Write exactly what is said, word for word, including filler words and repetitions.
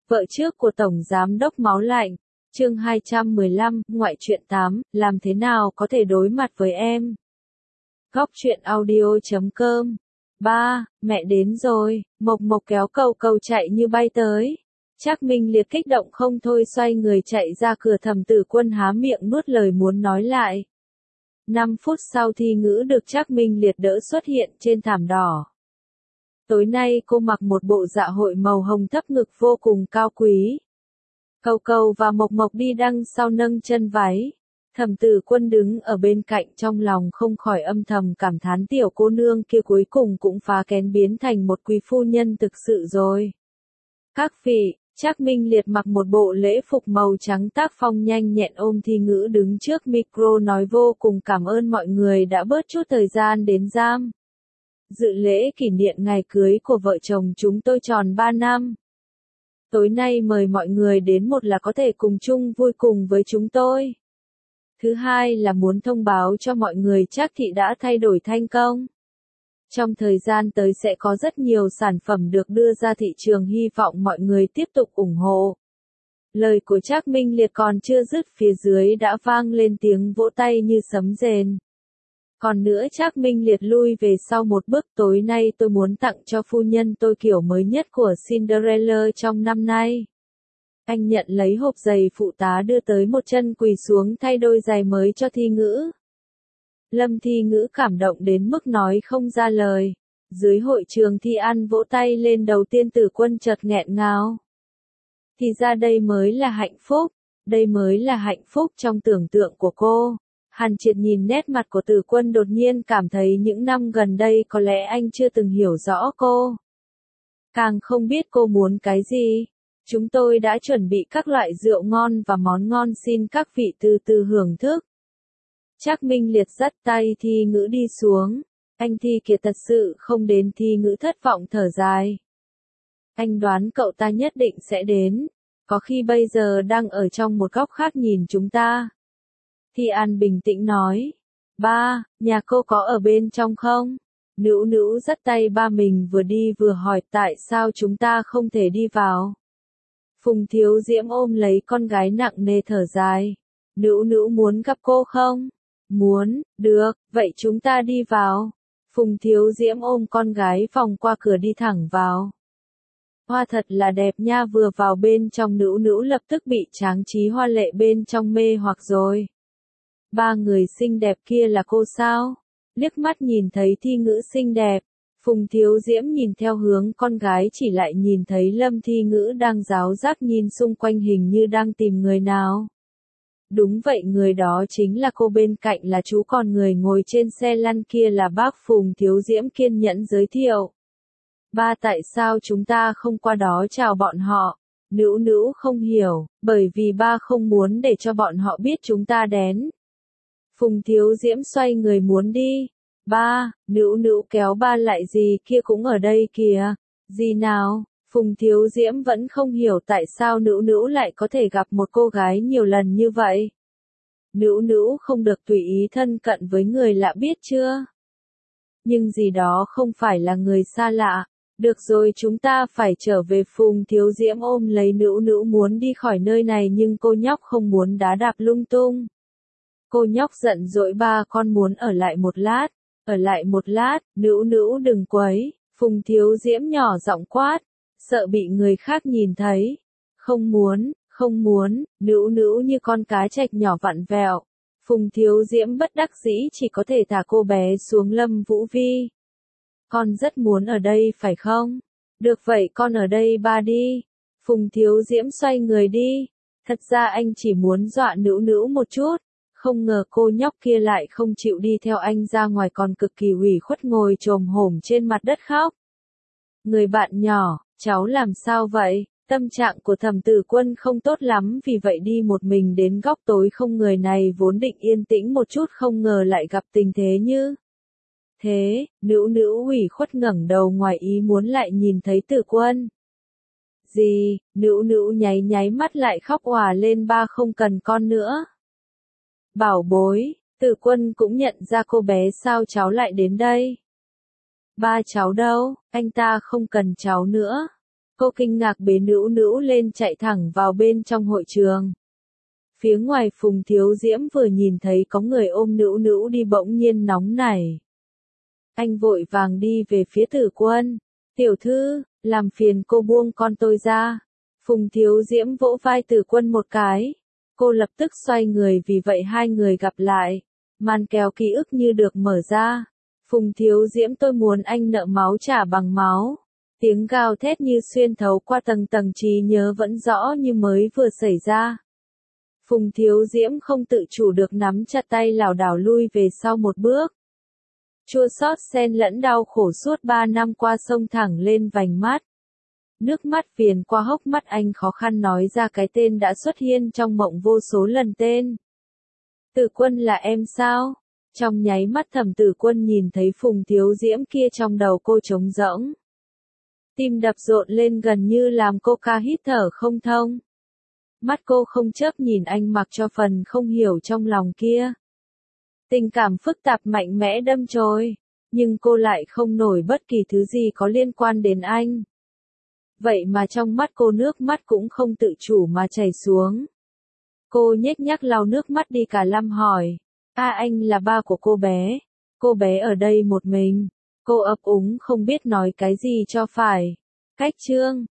Vợ trước của Tổng Giám đốc Máu Lạnh, chương hai trăm mười lăm, ngoại truyện tám, làm thế nào có thể đối mặt với em? Góc truyện audio chấm com. Ba, mẹ đến rồi, Mộc Mộc kéo Cầu Cầu chạy như bay tới. Trác Minh Liệt kích động không thôi xoay người chạy ra cửa, Thẩm Tử Quân há miệng nuốt lời muốn nói lại. Năm phút sau Thi Ngữ được Trác Minh Liệt đỡ xuất hiện trên thảm đỏ. Tối nay cô mặc một bộ dạ hội màu hồng thấp ngực vô cùng cao quý. Cầu Cầu và Mộc Mộc đi đằng sau nâng chân váy. Thẩm Tử Quân đứng ở bên cạnh trong lòng không khỏi âm thầm cảm thán tiểu cô nương kia cuối cùng cũng phá kén biến thành một quý phu nhân thực sự rồi. Các vị, Trác Minh Liệt mặc một bộ lễ phục màu trắng tác phong nhanh nhẹn ôm Thi Ngữ đứng trước micro nói vô cùng cảm ơn mọi người đã bớt chút thời gian đến giam dự lễ kỷ niệm ngày cưới của vợ chồng chúng tôi tròn ba năm. Tối nay mời mọi người đến, một là có thể cùng chung vui cùng với chúng tôi. Thứ hai là muốn thông báo cho mọi người Trác thị đã thay đổi thành công. Trong thời gian tới sẽ có rất nhiều sản phẩm được đưa ra thị trường, hy vọng mọi người tiếp tục ủng hộ. Lời của Trác Minh Liệt còn chưa dứt, phía dưới đã vang lên tiếng vỗ tay như sấm rền. Còn nữa, Trác Minh Liệt lui về sau một bước, tối nay tôi muốn tặng cho phu nhân tôi kiểu mới nhất của Cinderella trong năm nay. Anh nhận lấy hộp giày phụ tá đưa tới một chân quỳ xuống thay đôi giày mới cho Thi Ngữ. Lâm Thi Ngữ cảm động đến mức nói không ra lời. Dưới hội trường Thi An vỗ tay lên đầu tiên, Tử Quân chợt nghẹn ngào. Thì ra đây mới là hạnh phúc, đây mới là hạnh phúc trong tưởng tượng của cô. Hàn Triệt nhìn nét mặt của Tử Quân đột nhiên cảm thấy những năm gần đây có lẽ anh chưa từng hiểu rõ cô. Càng không biết cô muốn cái gì. Chúng tôi đã chuẩn bị các loại rượu ngon và món ngon, xin các vị từ từ hưởng thức. Trác Minh Liệt dắt tay Thi Ngữ đi xuống. Anh Thi kia thật sự không đến, Thi Ngữ thất vọng thở dài. Anh đoán cậu ta nhất định sẽ đến. Có khi bây giờ đang ở trong một góc khác nhìn chúng ta. Thi An bình tĩnh nói. Ba, nhà cô có ở bên trong không? Nữu Nữu dắt tay ba mình vừa đi vừa hỏi tại sao chúng ta không thể đi vào. Phùng Thiếu Diễm ôm lấy con gái nặng nề thở dài. Nữu Nữu muốn gặp cô không? Muốn, được, vậy chúng ta đi vào. Phùng Thiếu Diễm ôm con gái vòng qua cửa đi thẳng vào. Hoa thật là đẹp nha, vừa vào bên trong Nữu Nữu lập tức bị tráng trí hoa lệ bên trong mê hoặc rồi. Ba người xinh đẹp kia là cô sao? Liếc mắt nhìn thấy Thi Ngữ xinh đẹp. Phùng Thiếu Diễm nhìn theo hướng con gái chỉ lại nhìn thấy Lâm Thi Ngữ đang ráo rác nhìn xung quanh hình như đang tìm người nào. Đúng vậy, người đó chính là cô, bên cạnh là chú, còn người ngồi trên xe lăn kia là bác. Phùng Thiếu Diễm kiên nhẫn giới thiệu. Ba, tại sao chúng ta không qua đó chào bọn họ? Nữu Nữu không hiểu, bởi vì ba không muốn để cho bọn họ biết chúng ta đến. Phùng Thiếu Diễm xoay người muốn đi. Ba, Nữu Nữu kéo ba lại, gì kia cũng ở đây kìa. Gì nào? Phùng Thiếu Diễm vẫn không hiểu tại sao Nữu Nữu lại có thể gặp một cô gái nhiều lần như vậy. Nữu Nữu không được tùy ý thân cận với người lạ, biết chưa? Nhưng gì đó không phải là người xa lạ. Được rồi, chúng ta phải trở về. Phùng Thiếu Diễm ôm lấy Nữu Nữu muốn đi khỏi nơi này, nhưng cô nhóc không muốn đá đạp lung tung. Cô nhóc giận dỗi, ba con muốn ở lại một lát. Ở lại một lát, Nữu Nữu đừng quấy. Phùng Thiếu Diễm nhỏ giọng quát. Sợ bị người khác nhìn thấy. Không muốn, không muốn, Nữu Nữu như con cá trạch nhỏ vặn vẹo. Phùng Thiếu Diễm bất đắc dĩ chỉ có thể thả cô bé xuống. Lâm Vũ Vi. Con rất muốn ở đây phải không? Được vậy con ở đây ba đi. Phùng Thiếu Diễm xoay người đi. Thật ra anh chỉ muốn dọa Nữu Nữu một chút. Không ngờ cô nhóc kia lại không chịu đi theo anh ra ngoài, còn cực kỳ ủy khuất ngồi chồm hổm trên mặt đất khóc. Người bạn nhỏ, cháu làm sao vậy? Tâm trạng của Thẩm Tử Quân không tốt lắm, vì vậy đi một mình đến góc tối không người này, vốn định yên tĩnh một chút không ngờ lại gặp tình thế như thế. Nữu Nữu ủy khuất ngẩng đầu ngoài ý muốn lại nhìn thấy Tử Quân. Gì? Nữu Nữu nháy nháy mắt lại khóc òa lên. Ba không cần con nữa. Bảo bối, Tử Quân cũng nhận ra cô bé, sao cháu lại đến đây? Ba cháu đâu? Anh ta không cần cháu nữa. Cô kinh ngạc bế Nữu Nữu lên chạy thẳng vào bên trong hội trường. Phía ngoài Phùng Thiếu Diễm vừa nhìn thấy có người ôm Nữu Nữu đi bỗng nhiên nóng nảy. Anh vội vàng đi về phía Tử Quân. Tiểu thư, làm phiền cô buông con tôi ra. Phùng Thiếu Diễm vỗ vai Tử Quân một cái. Cô lập tức xoay người vì vậy hai người gặp lại. Màn kèo ký ức như được mở ra. Phùng Thiếu Diễm tôi muốn anh nợ máu trả bằng máu. Tiếng gào thét như xuyên thấu qua tầng tầng trí nhớ vẫn rõ như mới vừa xảy ra. Phùng Thiếu Diễm không tự chủ được nắm chặt tay lảo đảo lui về sau một bước. Chua xót xen lẫn đau khổ suốt ba năm qua sông thẳng lên vành mắt. Nước mắt viền qua hốc mắt anh khó khăn nói ra cái tên đã xuất hiện trong mộng vô số lần tên. Tử Quân là em sao? Trong nháy mắt Thẩm Tử Quân nhìn thấy Phùng Thiếu Diễm kia trong đầu cô trống rỗng. Tim đập rộn lên gần như làm cô ca hít thở không thông. Mắt cô không chớp nhìn anh mặc cho phần không hiểu trong lòng kia. Tình cảm phức tạp mạnh mẽ đâm chồi, nhưng cô lại không nổi bất kỳ thứ gì có liên quan đến anh. Vậy mà trong mắt cô nước mắt cũng không tự chủ mà chảy xuống. Cô nhếch nhác lau nước mắt đi cả lăm hỏi. A anh là ba của cô bé. Cô bé ở đây một mình. Cô ấp úng không biết nói cái gì cho phải. Cách chương.